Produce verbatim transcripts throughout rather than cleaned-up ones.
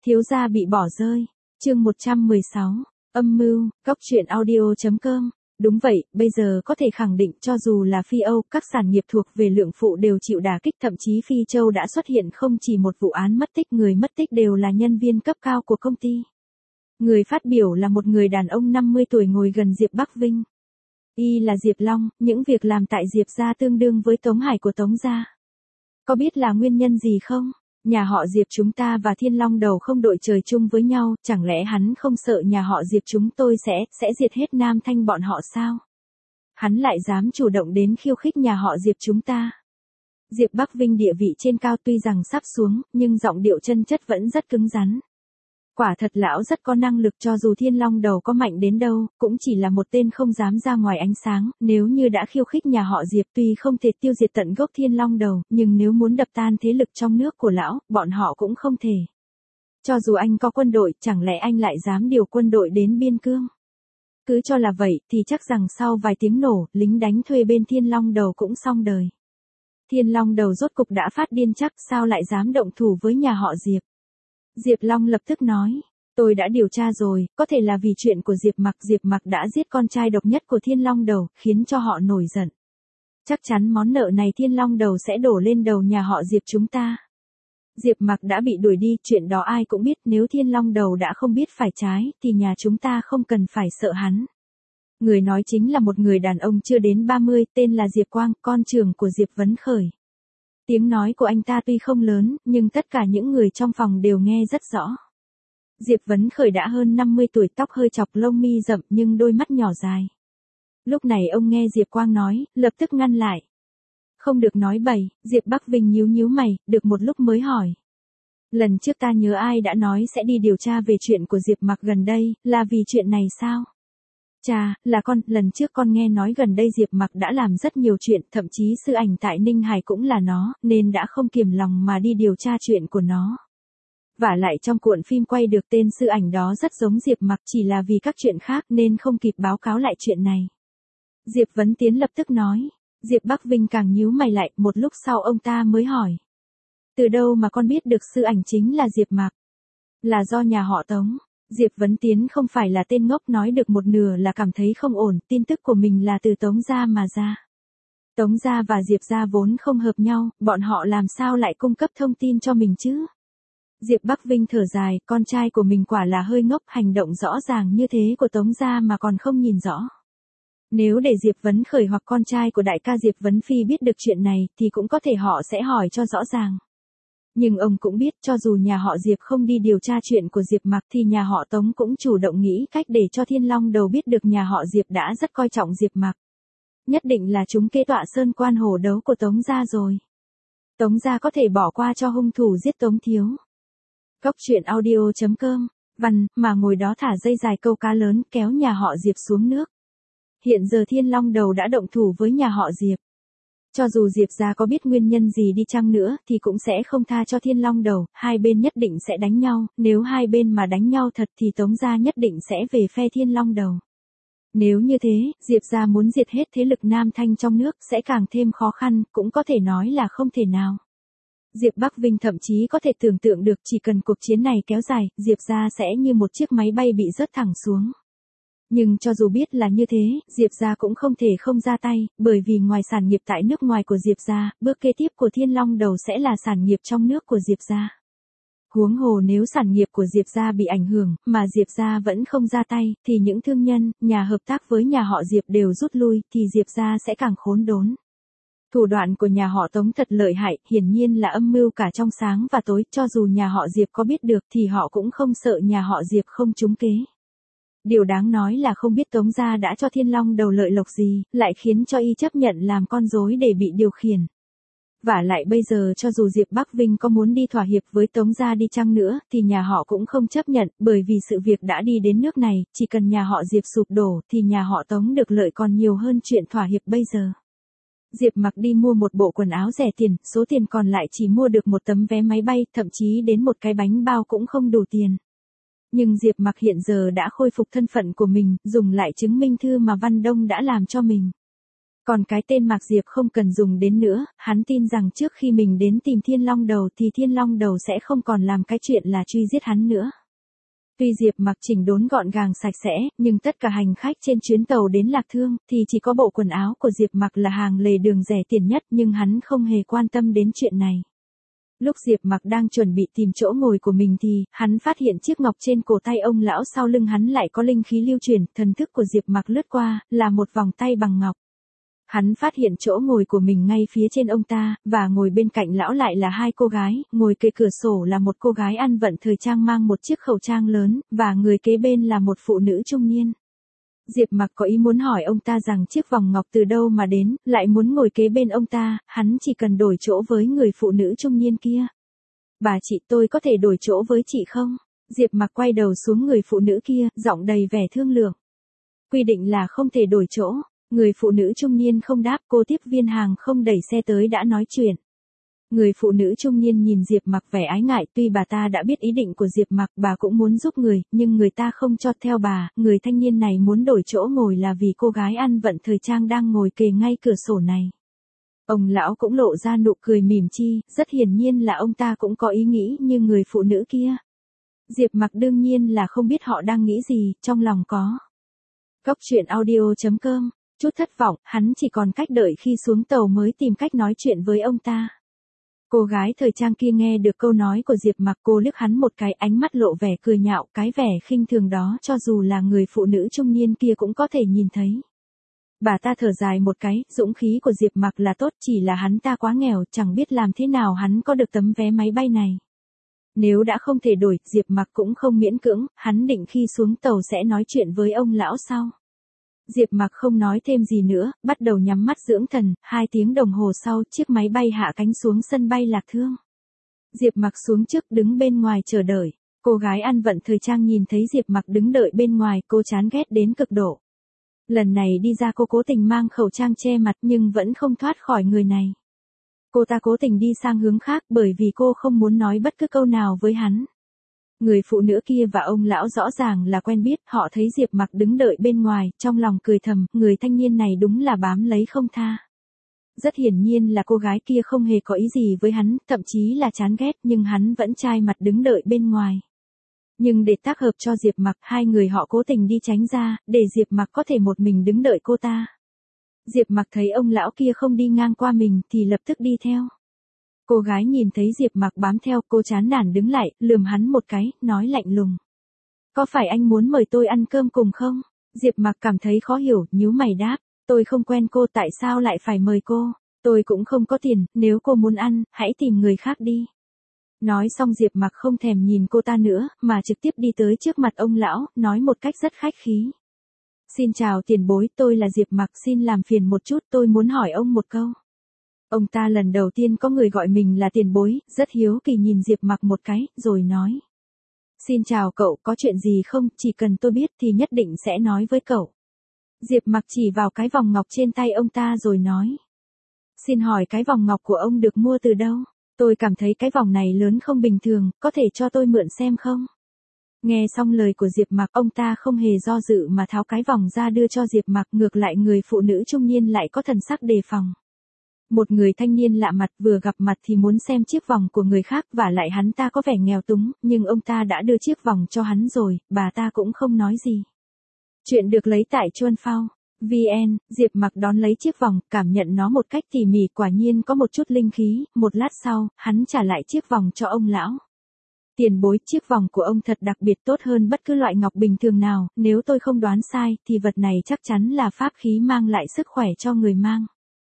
Thiếu gia bị bỏ rơi. Chương một trăm mười sáu. Âm mưu, góc truyện audio chấm com. Đúng vậy, bây giờ có thể khẳng định cho dù là Phi Âu, các sản nghiệp thuộc về Lượng Phụ đều chịu đả kích, thậm chí Phi Châu đã xuất hiện không chỉ một vụ án mất tích, người mất tích đều là nhân viên cấp cao của công ty. Người phát biểu là một người đàn ông năm mươi tuổi ngồi gần Diệp Bắc Vinh. Y là Diệp Long, những việc làm tại Diệp gia tương đương với Tống Hải của Tống gia. Có biết là nguyên nhân gì không? Nhà họ Diệp chúng ta và Thiên Long Đầu không đội trời chung với nhau, chẳng lẽ hắn không sợ nhà họ Diệp chúng tôi sẽ, sẽ diệt hết Nam Thanh bọn họ sao? Hắn lại dám chủ động đến khiêu khích nhà họ Diệp chúng ta. Diệp Bắc Vinh địa vị trên cao tuy rằng sắp xuống, nhưng giọng điệu chân chất vẫn rất cứng rắn. Quả thật lão rất có năng lực, cho dù Thiên Long Đầu có mạnh đến đâu, cũng chỉ là một tên không dám ra ngoài ánh sáng, nếu như đã khiêu khích nhà họ Diệp tuy không thể tiêu diệt tận gốc Thiên Long Đầu, nhưng nếu muốn đập tan thế lực trong nước của lão, bọn họ cũng không thể. Cho dù anh có quân đội, chẳng lẽ anh lại dám điều quân đội đến biên cương? Cứ cho là vậy, thì chắc rằng sau vài tiếng nổ, lính đánh thuê bên Thiên Long Đầu cũng xong đời. Thiên Long Đầu rốt cục đã phát điên chắc, sao lại dám động thủ với nhà họ Diệp? Diệp Long lập tức nói, tôi đã điều tra rồi, có thể là vì chuyện của Diệp Mặc. Diệp Mặc đã giết con trai độc nhất của Thiên Long Đầu, khiến cho họ nổi giận. Chắc chắn món nợ này Thiên Long Đầu sẽ đổ lên đầu nhà họ Diệp chúng ta. Diệp Mặc đã bị đuổi đi, chuyện đó ai cũng biết, nếu Thiên Long Đầu đã không biết phải trái, thì nhà chúng ta không cần phải sợ hắn. Người nói chính là một người đàn ông chưa đến ba mươi, tên là Diệp Quang, con trưởng của Diệp Vấn Khởi. Tiếng nói của anh ta tuy không lớn, nhưng tất cả những người trong phòng đều nghe rất rõ. Diệp Vấn Khởi đã hơn năm mươi tuổi, tóc hơi chọc, lông mi rậm nhưng đôi mắt nhỏ dài. Lúc này ông nghe Diệp Quang nói, lập tức ngăn lại. Không được nói bậy. Diệp Bắc Vinh nhíu nhíu mày, được một lúc mới hỏi. Lần trước ta nhớ ai đã nói sẽ đi điều tra về chuyện của Diệp Mặc gần đây, là vì chuyện này sao? Chà, là con, lần trước con nghe nói gần đây Diệp Mặc đã làm rất nhiều chuyện, thậm chí sư ảnh tại Ninh Hải cũng là nó, nên đã không kiềm lòng mà đi điều tra chuyện của nó. Vả lại trong cuộn phim quay được tên sư ảnh đó rất giống Diệp Mặc, chỉ là vì các chuyện khác nên không kịp báo cáo lại chuyện này. Diệp Vấn Tiến lập tức nói. Diệp Bắc Vinh càng nhíu mày lại, một lúc sau ông ta mới hỏi. Từ đâu mà con biết được sư ảnh chính là Diệp Mặc? Là do nhà họ Tống. Diệp Vấn Tiến không phải là tên ngốc, nói được một nửa là cảm thấy không ổn, tin tức của mình là từ Tống gia mà ra. Tống gia và Diệp gia vốn không hợp nhau, bọn họ làm sao lại cung cấp thông tin cho mình chứ? Diệp Bắc Vinh thở dài, con trai của mình quả là hơi ngốc, hành động rõ ràng như thế của Tống gia mà còn không nhìn rõ. Nếu để Diệp Vấn Khởi hoặc con trai của đại ca Diệp Vấn Phi biết được chuyện này, thì cũng có thể họ sẽ hỏi cho rõ ràng. Nhưng ông cũng biết, cho dù nhà họ Diệp không đi điều tra chuyện của Diệp Mặc thì nhà họ Tống cũng chủ động nghĩ cách để cho Thiên Long Đầu biết được nhà họ Diệp đã rất coi trọng Diệp Mặc. Nhất định là chúng kế tọa sơn quan hổ đấu của Tống gia rồi. Tống gia có thể bỏ qua cho hung thủ giết Tống thiếu. Góc truyện audio chấm com. Văn, mà ngồi đó thả dây dài câu cá lớn, kéo nhà họ Diệp xuống nước. Hiện giờ Thiên Long Đầu đã động thủ với nhà họ Diệp. Cho dù Diệp gia có biết nguyên nhân gì đi chăng nữa, thì cũng sẽ không tha cho Thiên Long Đầu, hai bên nhất định sẽ đánh nhau, nếu hai bên mà đánh nhau thật thì Tống gia nhất định sẽ về phe Thiên Long Đầu. Nếu như thế, Diệp gia muốn diệt hết thế lực Nam Thanh trong nước sẽ càng thêm khó khăn, cũng có thể nói là không thể nào. Diệp Bắc Vinh thậm chí có thể tưởng tượng được, chỉ cần cuộc chiến này kéo dài, Diệp gia sẽ như một chiếc máy bay bị rớt thẳng xuống. Nhưng cho dù biết là như thế, Diệp gia cũng không thể không ra tay, bởi vì ngoài sản nghiệp tại nước ngoài của Diệp gia, bước kế tiếp của Thiên Long Đầu sẽ là sản nghiệp trong nước của Diệp gia. Huống hồ nếu sản nghiệp của Diệp gia bị ảnh hưởng, mà Diệp gia vẫn không ra tay, thì những thương nhân, nhà hợp tác với nhà họ Diệp đều rút lui, thì Diệp gia sẽ càng khốn đốn. Thủ đoạn của nhà họ Tống thật lợi hại, hiển nhiên là âm mưu cả trong sáng và tối, cho dù nhà họ Diệp có biết được thì họ cũng không sợ nhà họ Diệp không trúng kế. Điều đáng nói là không biết Tống gia đã cho Thiên Long Đầu lợi lộc gì, lại khiến cho y chấp nhận làm con rối để bị điều khiển. Vả lại bây giờ cho dù Diệp Bắc Vinh có muốn đi thỏa hiệp với Tống gia đi chăng nữa, thì nhà họ cũng không chấp nhận, bởi vì sự việc đã đi đến nước này, chỉ cần nhà họ Diệp sụp đổ, thì nhà họ Tống được lợi còn nhiều hơn chuyện thỏa hiệp bây giờ. Diệp Mặc đi mua một bộ quần áo rẻ tiền, số tiền còn lại chỉ mua được một tấm vé máy bay, thậm chí đến một cái bánh bao cũng không đủ tiền. Nhưng Diệp Mặc hiện giờ đã khôi phục thân phận của mình, dùng lại chứng minh thư mà Văn Đông đã làm cho mình. Còn cái tên Mạc Diệp không cần dùng đến nữa, hắn tin rằng trước khi mình đến tìm Thiên Long Đầu thì Thiên Long Đầu sẽ không còn làm cái chuyện là truy giết hắn nữa. Tuy Diệp Mặc chỉnh đốn gọn gàng sạch sẽ, nhưng tất cả hành khách trên chuyến tàu đến Lạc Thương thì chỉ có bộ quần áo của Diệp Mặc là hàng lề đường rẻ tiền nhất, nhưng hắn không hề quan tâm đến chuyện này. Lúc Diệp Mặc đang chuẩn bị tìm chỗ ngồi của mình thì, hắn phát hiện chiếc ngọc trên cổ tay ông lão sau lưng hắn lại có linh khí lưu chuyển, thần thức của Diệp Mặc lướt qua, là một vòng tay bằng ngọc. Hắn phát hiện chỗ ngồi của mình ngay phía trên ông ta, và ngồi bên cạnh lão lại là hai cô gái, ngồi kề cửa sổ là một cô gái ăn vận thời trang mang một chiếc khẩu trang lớn, và người kế bên là một phụ nữ trung niên. Diệp Mặc có ý muốn hỏi ông ta rằng chiếc vòng ngọc từ đâu mà đến, lại muốn ngồi kế bên ông ta, hắn chỉ cần đổi chỗ với người phụ nữ trung niên kia. Bà chị, tôi có thể đổi chỗ với chị không? Diệp Mặc quay đầu xuống người phụ nữ kia, giọng đầy vẻ thương lượng. Quy định là không thể đổi chỗ. Người phụ nữ trung niên không đáp, cô tiếp viên hàng không đẩy xe tới đã nói chuyện. Người phụ nữ trung niên nhìn Diệp Mặc vẻ ái ngại, tuy bà ta đã biết ý định của Diệp Mặc, bà cũng muốn giúp người, nhưng người ta không cho. Theo bà, người thanh niên này muốn đổi chỗ ngồi là vì cô gái ăn vận thời trang đang ngồi kề ngay cửa sổ này. Ông lão cũng lộ ra nụ cười mỉm chi, rất hiển nhiên là ông ta cũng có ý nghĩ như người phụ nữ kia. Diệp Mặc đương nhiên là không biết họ đang nghĩ gì, trong lòng có. Cốc truyện audio chấm com. Chút thất vọng, hắn chỉ còn cách đợi khi xuống tàu mới tìm cách nói chuyện với ông ta. Cô gái thời trang kia nghe được câu nói của Diệp Mặc, cô liếc hắn một cái, ánh mắt lộ vẻ cười nhạo, cái vẻ khinh thường đó cho dù là người phụ nữ trung niên kia cũng có thể nhìn thấy. Bà ta thở dài một cái, dũng khí của Diệp Mặc là tốt, chỉ là hắn ta quá nghèo, chẳng biết làm thế nào hắn có được tấm vé máy bay này. Nếu đã không thể đổi, Diệp Mặc cũng không miễn cưỡng, hắn định khi xuống tàu sẽ nói chuyện với ông lão sau. Diệp Mặc không nói thêm gì nữa, bắt đầu nhắm mắt dưỡng thần, hai tiếng đồng hồ sau, chiếc máy bay hạ cánh xuống sân bay Lạc Thương. Diệp Mặc xuống trước, đứng bên ngoài chờ đợi. Cô gái ăn vận thời trang nhìn thấy Diệp Mặc đứng đợi bên ngoài, cô chán ghét đến cực độ. Lần này đi ra cô cố tình mang khẩu trang che mặt nhưng vẫn không thoát khỏi người này. Cô ta cố tình đi sang hướng khác bởi vì cô không muốn nói bất cứ câu nào với hắn. Người phụ nữ kia và ông lão rõ ràng là quen biết, họ thấy Diệp Mặc đứng đợi bên ngoài, trong lòng cười thầm, người thanh niên này đúng là bám lấy không tha. Rất hiển nhiên là cô gái kia không hề có ý gì với hắn, thậm chí là chán ghét, nhưng hắn vẫn chai mặt đứng đợi bên ngoài. Nhưng để tác hợp cho Diệp Mặc, hai người họ cố tình đi tránh ra, để Diệp Mặc có thể một mình đứng đợi cô ta. Diệp Mặc thấy ông lão kia không đi ngang qua mình thì lập tức đi theo. Cô gái nhìn thấy Diệp Mặc bám theo, cô chán nản đứng lại, lườm hắn một cái, nói lạnh lùng. Có phải anh muốn mời tôi ăn cơm cùng không? Diệp Mặc cảm thấy khó hiểu, nhíu mày đáp. Tôi không quen cô, tại sao lại phải mời cô? Tôi cũng không có tiền, nếu cô muốn ăn, hãy tìm người khác đi. Nói xong Diệp Mặc không thèm nhìn cô ta nữa, mà trực tiếp đi tới trước mặt ông lão, nói một cách rất khách khí. Xin chào tiền bối, tôi là Diệp Mặc, xin làm phiền một chút, tôi muốn hỏi ông một câu. Ông ta lần đầu tiên có người gọi mình là tiền bối, rất hiếu kỳ nhìn Diệp Mặc một cái, rồi nói. Xin chào cậu, có chuyện gì không, chỉ cần tôi biết thì nhất định sẽ nói với cậu. Diệp Mặc chỉ vào cái vòng ngọc trên tay ông ta rồi nói. Xin hỏi cái vòng ngọc của ông được mua từ đâu? Tôi cảm thấy cái vòng này lớn không bình thường, có thể cho tôi mượn xem không? Nghe xong lời của Diệp Mặc, ông ta không hề do dự mà tháo cái vòng ra đưa cho Diệp Mặc, ngược lại người phụ nữ trung niên lại có thần sắc đề phòng. Một người thanh niên lạ mặt vừa gặp mặt thì muốn xem chiếc vòng của người khác, và lại hắn ta có vẻ nghèo túng, nhưng ông ta đã đưa chiếc vòng cho hắn rồi, bà ta cũng không nói gì. Chuyện được lấy tại Chuan Phao. vn, Diệp Mặc đón lấy chiếc vòng, cảm nhận nó một cách tỉ mỉ, quả nhiên có một chút linh khí, một lát sau, hắn trả lại chiếc vòng cho ông lão. Tiền bối, chiếc vòng của ông thật đặc biệt, tốt hơn bất cứ loại ngọc bình thường nào, nếu tôi không đoán sai, thì vật này chắc chắn là pháp khí mang lại sức khỏe cho người mang.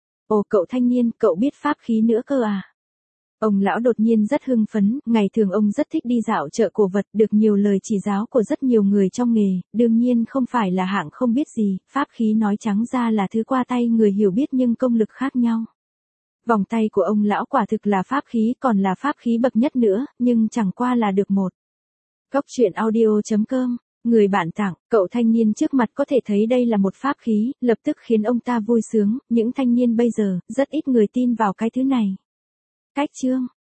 Ồ cậu thanh niên, cậu biết pháp khí nữa cơ à? Ông lão đột nhiên rất hưng phấn, ngày thường ông rất thích đi dạo chợ cổ vật, được nhiều lời chỉ giáo của rất nhiều người trong nghề, đương nhiên không phải là hạng không biết gì, pháp khí nói trắng ra là thứ qua tay người hiểu biết nhưng công lực khác nhau. Vòng tay của ông lão quả thực là pháp khí, còn là pháp khí bậc nhất nữa, nhưng chẳng qua là được một. Cốc truyện audio chấm com, người bạn tặng, cậu thanh niên trước mặt có thể thấy đây là một pháp khí, lập tức khiến ông ta vui sướng, những thanh niên bây giờ, rất ít người tin vào cái thứ này. Cách chương